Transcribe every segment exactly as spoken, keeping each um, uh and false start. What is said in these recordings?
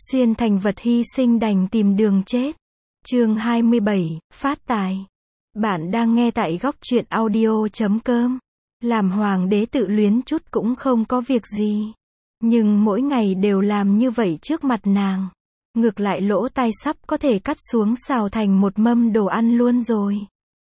xuyên thành vật hy sinh đành tìm đường chết. Chương hai mươi bảy, phát tài. Bạn đang nghe tại góc truyện audio chấm com. Làm hoàng đế tự luyến chút cũng không có việc gì. Nhưng mỗi ngày đều làm như vậy trước mặt nàng. Ngược lại lỗ tai sắp có thể cắt xuống xào thành một mâm đồ ăn luôn rồi.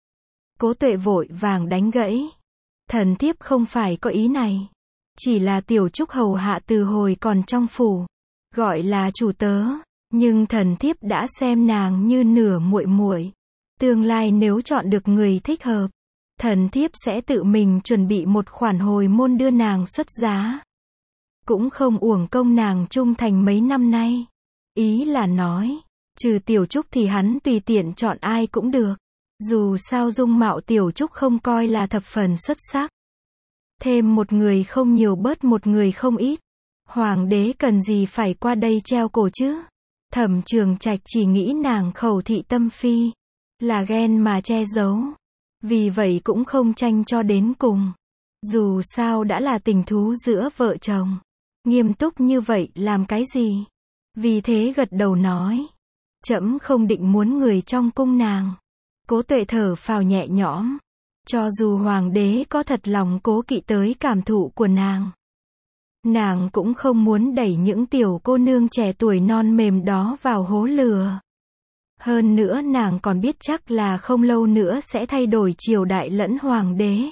Cố Tuệ vội vàng đánh gãy. Thần thiếp không phải có ý này. Chỉ là tiểu trúc hầu hạ từ hồi còn trong phủ. Gọi là chủ tớ. Nhưng thần thiếp đã xem nàng như nửa muội muội. Tương lai nếu chọn được người thích hợp, thần thiếp sẽ tự mình chuẩn bị một khoản hồi môn đưa nàng xuất giá. Cũng không uổng công nàng trung thành mấy năm nay. Ý là nói, trừ tiểu trúc thì hắn tùy tiện chọn ai cũng được. Dù sao dung mạo tiểu trúc không coi là thập phần xuất sắc. Thêm một người không nhiều bớt một người không ít. Hoàng đế cần gì phải qua đây treo cổ chứ? Thẩm Trường Trạch chỉ nghĩ nàng khẩu thị tâm phi. Là ghen mà che giấu. Vì vậy cũng không tranh cho đến cùng. Dù sao đã là tình thú giữa vợ chồng. Nghiêm túc như vậy làm cái gì? Vì thế gật đầu nói. Trẫm không định muốn người trong cung nàng. Cố Tuệ thở phào nhẹ nhõm. Cho dù hoàng đế có thật lòng cố kỵ tới cảm thụ của nàng. Nàng cũng không muốn đẩy những tiểu cô nương trẻ tuổi non mềm đó vào hố lửa. Hơn nữa nàng còn biết chắc là không lâu nữa sẽ thay đổi triều đại lẫn hoàng đế.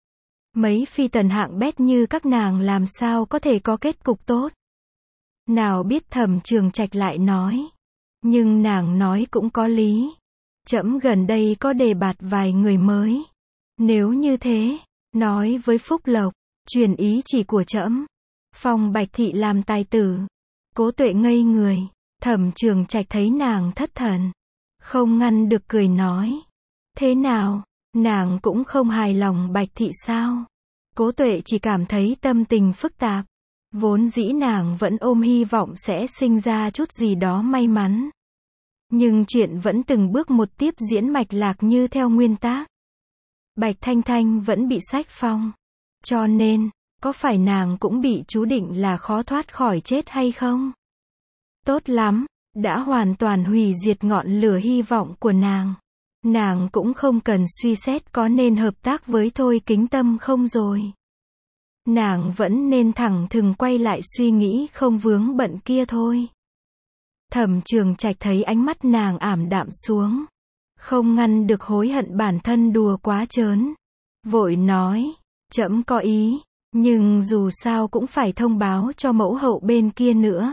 Mấy phi tần hạng bét như các nàng làm sao có thể có kết cục tốt. Nào biết Thẩm Trường Trạch lại nói. Nhưng nàng nói cũng có lý. Trẫm gần đây có đề bạt vài người mới. Nếu như thế, nói với Phúc Lộc, truyền ý chỉ của trẫm, phong Bạch Thị làm tài tử. Cố Tuệ ngây người. Thẩm Trường Trạch thấy nàng thất thần, không ngăn được cười nói. Thế nào, nàng cũng không hài lòng Bạch Thị sao? Cố Tuệ chỉ cảm thấy tâm tình phức tạp. Vốn dĩ nàng vẫn ôm hy vọng sẽ sinh ra chút gì đó may mắn. Nhưng chuyện vẫn từng bước một tiếp diễn mạch lạc như theo nguyên tắc. Bạch Thanh Thanh vẫn bị sách phong. Cho nên, có phải nàng cũng bị chú định là khó thoát khỏi chết hay không? Tốt lắm, đã hoàn toàn hủy diệt ngọn lửa hy vọng của nàng. Nàng cũng không cần suy xét có nên hợp tác với Thôi Kính Tâm không rồi. Nàng vẫn nên thẳng thừng quay lại suy nghĩ không vướng bận kia thôi. Thẩm Trường Trạch thấy ánh mắt nàng ảm đạm xuống. Không ngăn được hối hận bản thân đùa quá trớn. Vội nói, trẫm có ý, nhưng dù sao cũng phải thông báo cho mẫu hậu bên kia nữa.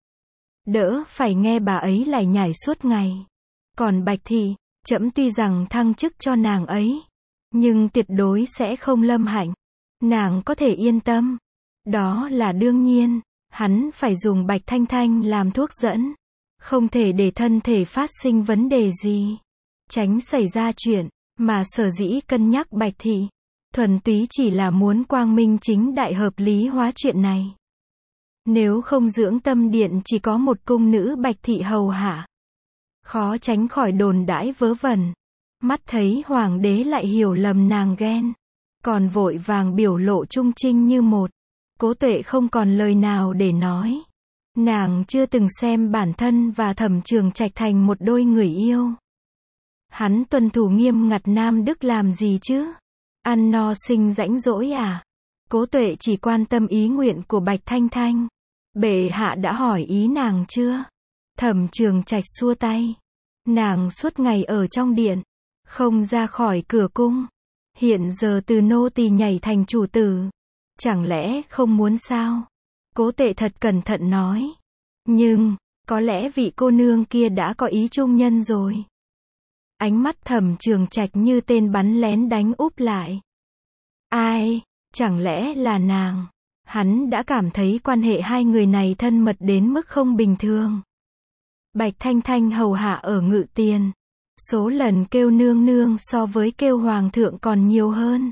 Đỡ phải nghe bà ấy lải nhải suốt ngày. Còn Bạch Thị, trẫm tuy rằng thăng chức cho nàng ấy, nhưng tuyệt đối sẽ không lâm hạnh. Nàng có thể yên tâm. Đó là đương nhiên, hắn phải dùng Bạch Thanh Thanh làm thuốc dẫn. Không thể để thân thể phát sinh vấn đề gì. Tránh xảy ra chuyện, mà sở dĩ cân nhắc Bạch Thị. Thuần túy chỉ là muốn quang minh chính đại hợp lý hóa chuyện này. Nếu không dưỡng tâm điện chỉ có một cung nữ Bạch Thị hầu hạ. Khó tránh khỏi đồn đãi vớ vẩn. Mắt thấy hoàng đế lại hiểu lầm nàng ghen. Còn vội vàng biểu lộ trung trinh như một. Cố Tuệ không còn lời nào để nói. Nàng chưa từng xem bản thân và Thẩm Trường Trạch thành một đôi người yêu. Hắn tuân thủ nghiêm ngặt nam đức làm gì chứ? Ăn no sinh rãnh rỗi à? Cố Tuệ chỉ quan tâm ý nguyện của Bạch Thanh Thanh. Bệ hạ đã hỏi ý nàng chưa? Thẩm Trường Trạch xua tay. Nàng suốt ngày ở trong điện, không ra khỏi cửa cung. Hiện giờ từ nô tỳ nhảy thành chủ tử. Chẳng lẽ không muốn sao? Cố Tuệ thật cẩn thận nói. Nhưng, có lẽ vị cô nương kia đã có ý trung nhân rồi. Ánh mắt Thẩm Trường Trạch như tên bắn lén đánh úp lại. Ai? Chẳng lẽ là nàng? Hắn đã cảm thấy quan hệ hai người này thân mật đến mức không bình thường. Bạch Thanh Thanh hầu hạ ở Ngự Tiền. Số lần kêu nương nương so với kêu hoàng thượng còn nhiều hơn.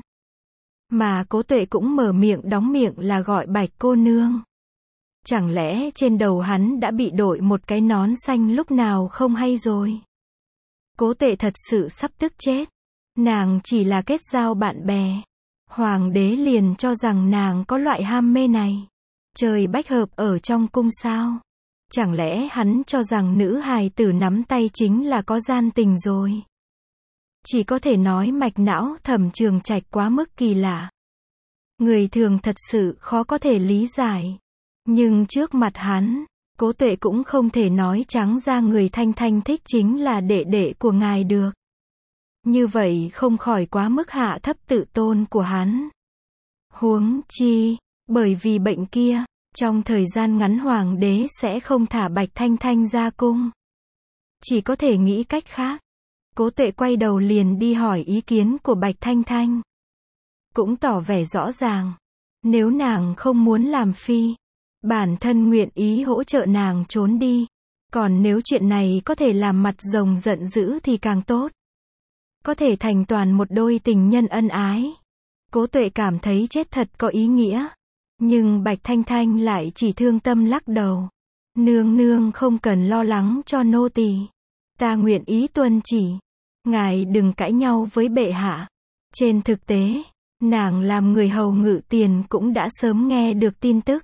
Mà Cố Tuệ cũng mở miệng đóng miệng là gọi Bạch cô nương. Chẳng lẽ trên đầu hắn đã bị đội một cái nón xanh lúc nào không hay rồi? Cố Tuệ thật sự sắp tức chết. Nàng chỉ là kết giao bạn bè. Hoàng đế liền cho rằng nàng có loại ham mê này. Trời bách hợp ở trong cung sao? Chẳng lẽ hắn cho rằng nữ hài tử nắm tay chính là có gian tình rồi? Chỉ có thể nói mạch não Thẩm Trường Trạch quá mức kỳ lạ. Người thường thật sự khó có thể lý giải. Nhưng trước mặt hắn, Cố Tuệ cũng không thể nói trắng ra người Thanh Thanh thích chính là đệ đệ của ngài được. Như vậy không khỏi quá mức hạ thấp tự tôn của hắn. Huống chi, bởi vì bệnh kia, trong thời gian ngắn hoàng đế sẽ không thả Bạch Thanh Thanh ra cung. Chỉ có thể nghĩ cách khác. Cố Tuệ quay đầu liền đi hỏi ý kiến của Bạch Thanh Thanh. Cũng tỏ vẻ rõ ràng. Nếu nàng không muốn làm phi, bản thân nguyện ý hỗ trợ nàng trốn đi. Còn nếu chuyện này có thể làm mặt rồng giận dữ thì càng tốt. Có thể thành toàn một đôi tình nhân ân ái. Cố Tuệ cảm thấy chết thật có ý nghĩa. Nhưng Bạch Thanh Thanh lại chỉ thương tâm lắc đầu. Nương nương không cần lo lắng cho nô tỳ. Ta nguyện ý tuân chỉ. Ngài đừng cãi nhau với bệ hạ. Trên thực tế, nàng làm người hầu ngự tiền cũng đã sớm nghe được tin tức.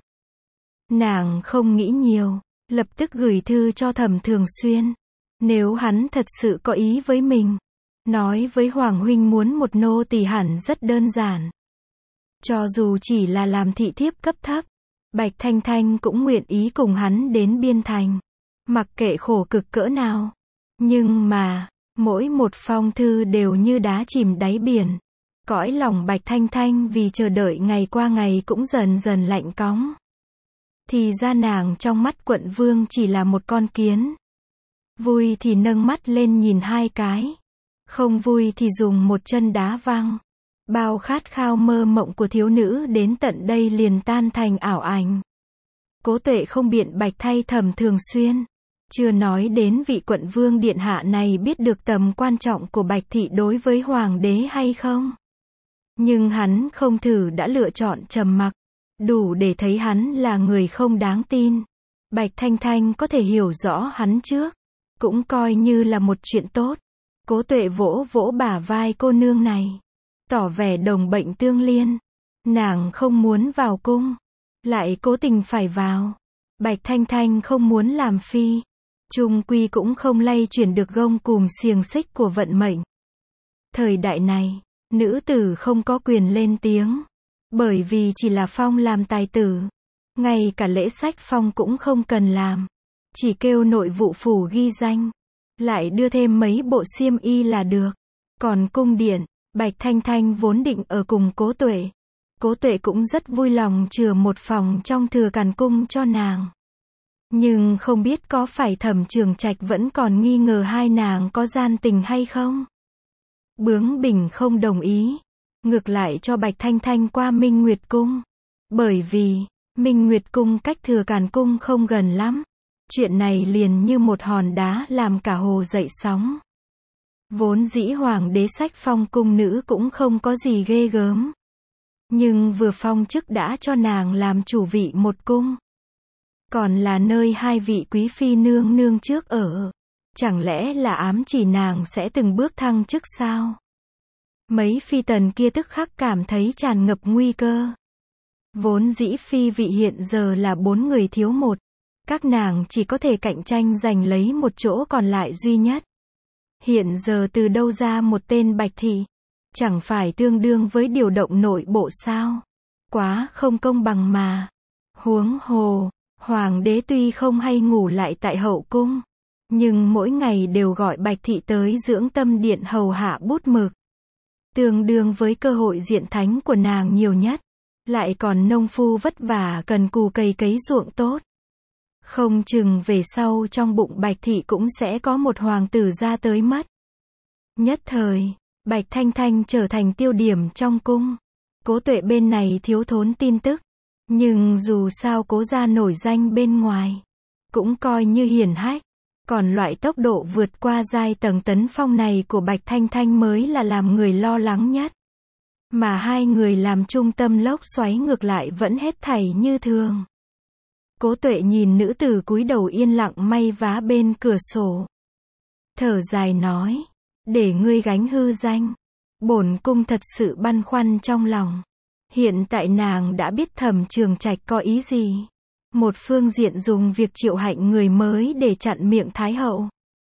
Nàng không nghĩ nhiều, lập tức gửi thư cho Thẩm Thường Xuyên. Nếu hắn thật sự có ý với mình, nói với Hoàng huynh muốn một nô tỳ hẳn rất đơn giản. Cho dù chỉ là làm thị thiếp cấp thấp, Bạch Thanh Thanh cũng nguyện ý cùng hắn đến biên thành. Mặc kệ khổ cực cỡ nào. Nhưng mà, mỗi một phong thư đều như đá chìm đáy biển. Cõi lòng Bạch Thanh Thanh vì chờ đợi ngày qua ngày cũng dần dần lạnh cóng. Thì ra nàng trong mắt quận vương chỉ là một con kiến. Vui thì nâng mắt lên nhìn hai cái. Không vui thì dùng một chân đá văng. Bao khát khao mơ mộng của thiếu nữ đến tận đây liền tan thành ảo ảnh. Cố Tuệ không biện bạch thay Thẩm Thường Xuyên. Chưa nói đến vị quận vương điện hạ này biết được tầm quan trọng của Bạch thị đối với hoàng đế hay không. Nhưng hắn không thử đã lựa chọn trầm mặc. Đủ để thấy hắn là người không đáng tin. Bạch Thanh Thanh có thể hiểu rõ hắn trước. Cũng coi như là một chuyện tốt. Cố Tuệ vỗ vỗ bả vai cô nương này. Tỏ vẻ đồng bệnh tương liên. Nàng không muốn vào cung. Lại cố tình phải vào. Bạch Thanh Thanh không muốn làm phi. Chung quy cũng không lay chuyển được gông cùm xiềng xích của vận mệnh. Thời đại này, nữ tử không có quyền lên tiếng. Bởi vì chỉ là phong làm tài tử. Ngay cả lễ sách phong cũng không cần làm. Chỉ kêu nội vụ phủ ghi danh. Lại đưa thêm mấy bộ xiêm y là được. Còn cung điện, Bạch Thanh Thanh vốn định ở cùng Cố Tuệ. Cố Tuệ cũng rất vui lòng chừa một phòng trong Thừa Càn cung cho nàng. Nhưng không biết có phải Thẩm Trường Trạch vẫn còn nghi ngờ hai nàng có gian tình hay không? Bướng bỉnh không đồng ý. Ngược lại cho Bạch Thanh Thanh qua Minh Nguyệt cung. Bởi vì, Minh Nguyệt cung cách Thừa Càn cung không gần lắm. Chuyện này liền như một hòn đá làm cả hồ dậy sóng. Vốn dĩ hoàng đế sách phong cung nữ cũng không có gì ghê gớm. Nhưng vừa phong chức đã cho nàng làm chủ vị một cung. Còn là nơi hai vị quý phi nương nương trước ở. Chẳng lẽ là ám chỉ nàng sẽ từng bước thăng chức sao? Mấy phi tần kia tức khắc cảm thấy tràn ngập nguy cơ. Vốn dĩ phi vị hiện giờ là bốn người thiếu một. Các nàng chỉ có thể cạnh tranh giành lấy một chỗ còn lại duy nhất. Hiện giờ từ đâu ra một tên Bạch thị? Chẳng phải tương đương với điều động nội bộ sao? Quá không công bằng mà. Huống hồ, hoàng đế tuy không hay ngủ lại tại hậu cung. Nhưng mỗi ngày đều gọi Bạch thị tới dưỡng tâm điện hầu hạ bút mực. Tương đương với cơ hội diện thánh của nàng nhiều nhất. Lại còn nông phu vất vả cần cù cày cấy ruộng tốt. Không chừng về sau trong bụng Bạch thị cũng sẽ có một hoàng tử ra tới mất. Nhất thời, Bạch Thanh Thanh trở thành tiêu điểm trong cung. Cố Tuệ bên này thiếu thốn tin tức. Nhưng dù sao Cố gia nổi danh bên ngoài. Cũng coi như hiển hách. Còn loại tốc độ vượt qua giai tầng tấn phong này của Bạch Thanh Thanh mới là làm người lo lắng nhất. Mà hai người làm trung tâm lốc xoáy ngược lại vẫn hết thảy như thường. Cố Tuệ nhìn nữ tử cúi đầu yên lặng may vá bên cửa sổ. Thở dài nói, để ngươi gánh hư danh. Bổn cung thật sự băn khoăn trong lòng. Hiện tại nàng đã biết Thẩm Trường Trạch có ý gì. Một phương diện dùng việc triệu hạnh người mới để chặn miệng Thái hậu.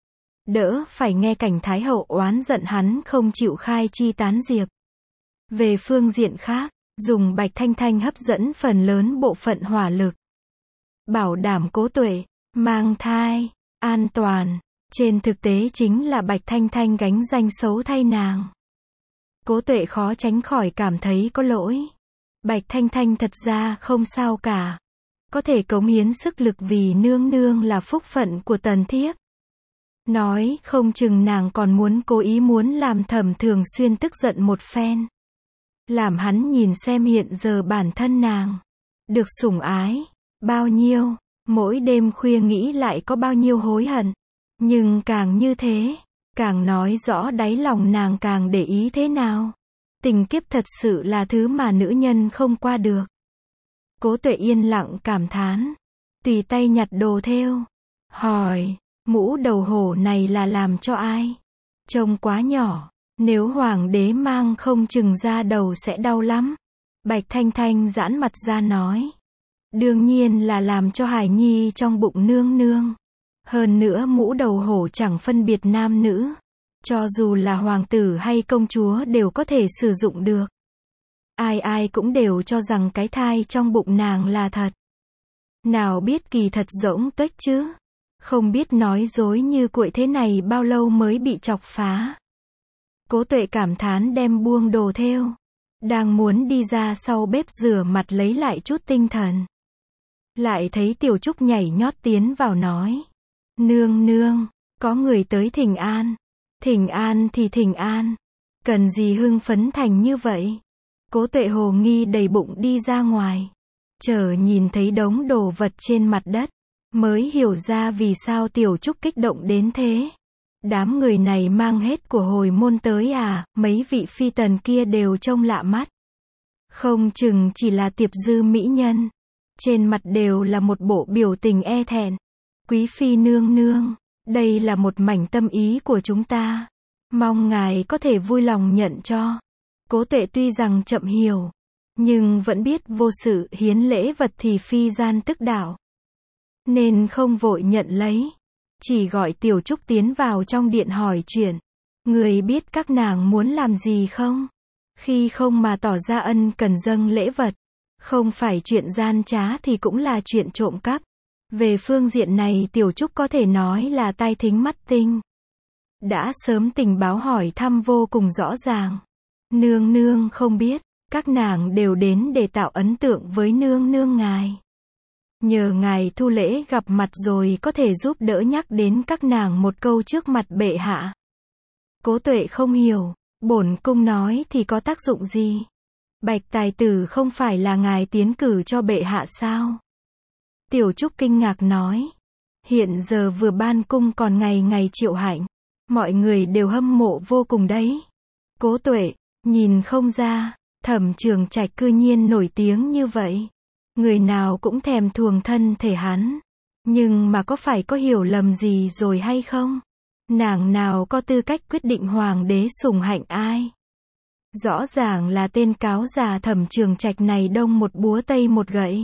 Đỡ phải nghe Cảnh Thái hậu oán giận hắn không chịu khai chi tán diệp. Về phương diện khác, dùng Bạch Thanh Thanh hấp dẫn phần lớn bộ phận hỏa lực. Bảo đảm Cố Tuệ, mang thai, an toàn. Trên thực tế chính là Bạch Thanh Thanh gánh danh xấu thay nàng. Cố Tuệ khó tránh khỏi cảm thấy có lỗi. Bạch Thanh Thanh thật ra không sao cả. Có thể cống hiến sức lực vì nương nương là phúc phận của tần thiếp. Nói không chừng nàng còn muốn cố ý muốn làm Thẩm Thường Xuyên tức giận một phen. Làm hắn nhìn xem hiện giờ bản thân nàng. Được sủng ái. Bao nhiêu. Mỗi đêm khuya nghĩ lại có bao nhiêu hối hận. Nhưng càng như thế, càng nói rõ đáy lòng nàng càng để ý thế nào. Tình kiếp thật sự là thứ mà nữ nhân không qua được. Cố Tuệ yên lặng cảm thán. Tùy tay nhặt đồ thêu. Hỏi, mũ đầu hổ này là làm cho ai? Trông quá nhỏ. Nếu hoàng đế mang không chừng da đầu sẽ đau lắm. Bạch Thanh Thanh giãn mặt ra nói. Đương nhiên là làm cho hài nhi trong bụng nương nương. Hơn nữa mũ đầu hổ chẳng phân biệt nam nữ. Cho dù là hoàng tử hay công chúa đều có thể sử dụng được. Ai ai cũng đều cho rằng cái thai trong bụng nàng là thật. Nào biết kỳ thật rỗng tuếch chứ. Không biết nói dối như cuội thế này bao lâu mới bị chọc phá. Cố Tuệ cảm thán đem buông đồ thêu. Đang muốn đi ra sau bếp rửa mặt lấy lại chút tinh thần. Lại thấy Tiểu Trúc nhảy nhót tiến vào nói. Nương nương, có người tới thỉnh an. Thỉnh an thì thỉnh an. Cần gì hưng phấn thành như vậy? Cố Tuệ hồ nghi đầy bụng đi ra ngoài. Chờ nhìn thấy đống đồ vật trên mặt đất. Mới hiểu ra vì sao Tiểu Trúc kích động đến thế. Đám người này mang hết của hồi môn tới à, mấy vị phi tần kia đều trông lạ mắt. Không chừng chỉ là tiệp dư mỹ nhân. Trên mặt đều là một bộ biểu tình e thẹn. Quý phi nương nương, đây là một mảnh tâm ý của chúng ta. Mong ngài có thể vui lòng nhận cho. Cố Tuệ tuy rằng chậm hiểu, nhưng vẫn biết vô sự hiến lễ vật thì phi gian tức đạo. Nên không vội nhận lấy. Chỉ gọi Tiểu Trúc tiến vào trong điện hỏi chuyện. Người biết các nàng muốn làm gì không? Khi không mà tỏ ra ân cần dâng lễ vật. Không phải chuyện gian trá thì cũng là chuyện trộm cắp. Về phương diện này Tiểu Trúc có thể nói là tai thính mắt tinh. Đã sớm tình báo hỏi thăm vô cùng rõ ràng. Nương nương không biết, các nàng đều đến để tạo ấn tượng với nương nương ngài. Nhờ ngài thu lễ gặp mặt rồi có thể giúp đỡ nhắc đến các nàng một câu trước mặt bệ hạ. Cố Tuệ không hiểu, bổn cung nói thì có tác dụng gì? Bạch tài tử không phải là ngài tiến cử cho bệ hạ sao? Tiểu Trúc kinh ngạc nói. Hiện giờ vừa ban cung còn ngày ngày triệu hạnh. Mọi người đều hâm mộ vô cùng đấy. Cố Tuệ, nhìn không ra, Thẩm Trường Trạch cư nhiên nổi tiếng như vậy. Người nào cũng thèm thuồng thân thể hắn. Nhưng mà có phải có hiểu lầm gì rồi hay không? Nàng nào có tư cách quyết định hoàng đế sủng hạnh ai? Rõ ràng là tên cáo già Thẩm Trường Trạch này đông một búa tây một gậy.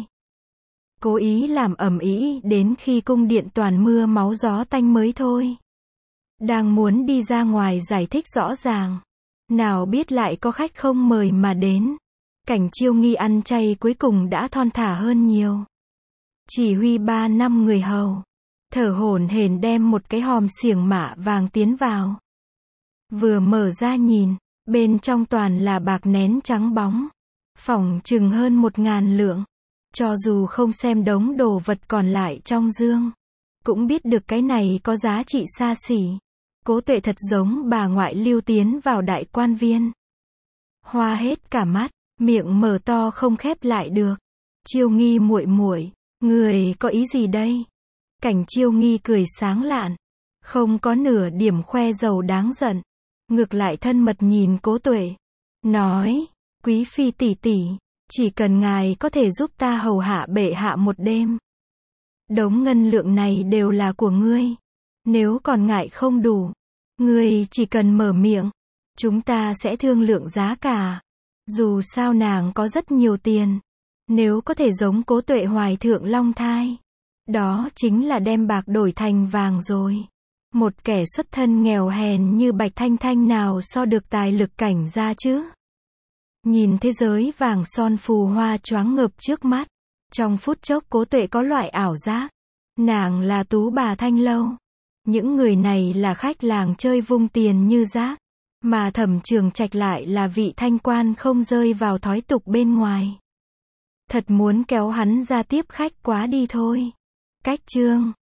Cố ý làm ầm ĩ đến khi cung điện toàn mưa máu gió tanh mới thôi. Đang muốn đi ra ngoài giải thích rõ ràng. Nào biết lại có khách không mời mà đến. Cảnh Chiêu Nghi ăn chay cuối cùng đã thon thả hơn nhiều. Chỉ huy ba năm người hầu. Thở hổn hển đem một cái hòm xiềng mạ vàng tiến vào. Vừa mở ra nhìn, bên trong toàn là bạc nén trắng bóng. Phỏng chừng hơn một ngàn lượng. Cho dù không xem đống đồ vật còn lại trong dương, cũng biết được cái này có giá trị xa xỉ. Cố Tuệ thật giống bà ngoại lưu tiến vào đại quan viên. Hoa hết cả mắt, miệng mở to không khép lại được. Chiêu Nghi muội muội, người có ý gì đây? Cảnh Chiêu Nghi cười sáng lạn, không có nửa điểm khoe giàu đáng giận, ngược lại thân mật nhìn Cố Tuệ, nói: "Quý phi tỷ tỷ, chỉ cần ngài có thể giúp ta hầu hạ bệ hạ một đêm, đống ngân lượng này đều là của ngươi. Nếu còn ngại không đủ, ngươi chỉ cần mở miệng, chúng ta sẽ thương lượng giá cả. Dù sao nàng có rất nhiều tiền, Nếu có thể giống Cố Tuệ hoài thượng long thai, đó chính là đem bạc đổi thành vàng rồi. Một kẻ xuất thân nghèo hèn như Bạch Thanh Thanh nào so được tài lực cảnh gia chứ? Nhìn thế giới vàng son phù hoa choáng ngợp trước mắt. Trong phút chốc Cố Tuệ có loại ảo giác. Nàng là tú bà Thanh Lâu. Những người này là khách làng chơi vung tiền như rác. Mà Thẩm Trường Trạch lại là vị thanh quan không rơi vào thói tục bên ngoài. Thật muốn kéo hắn ra tiếp khách quá đi thôi. Cách chương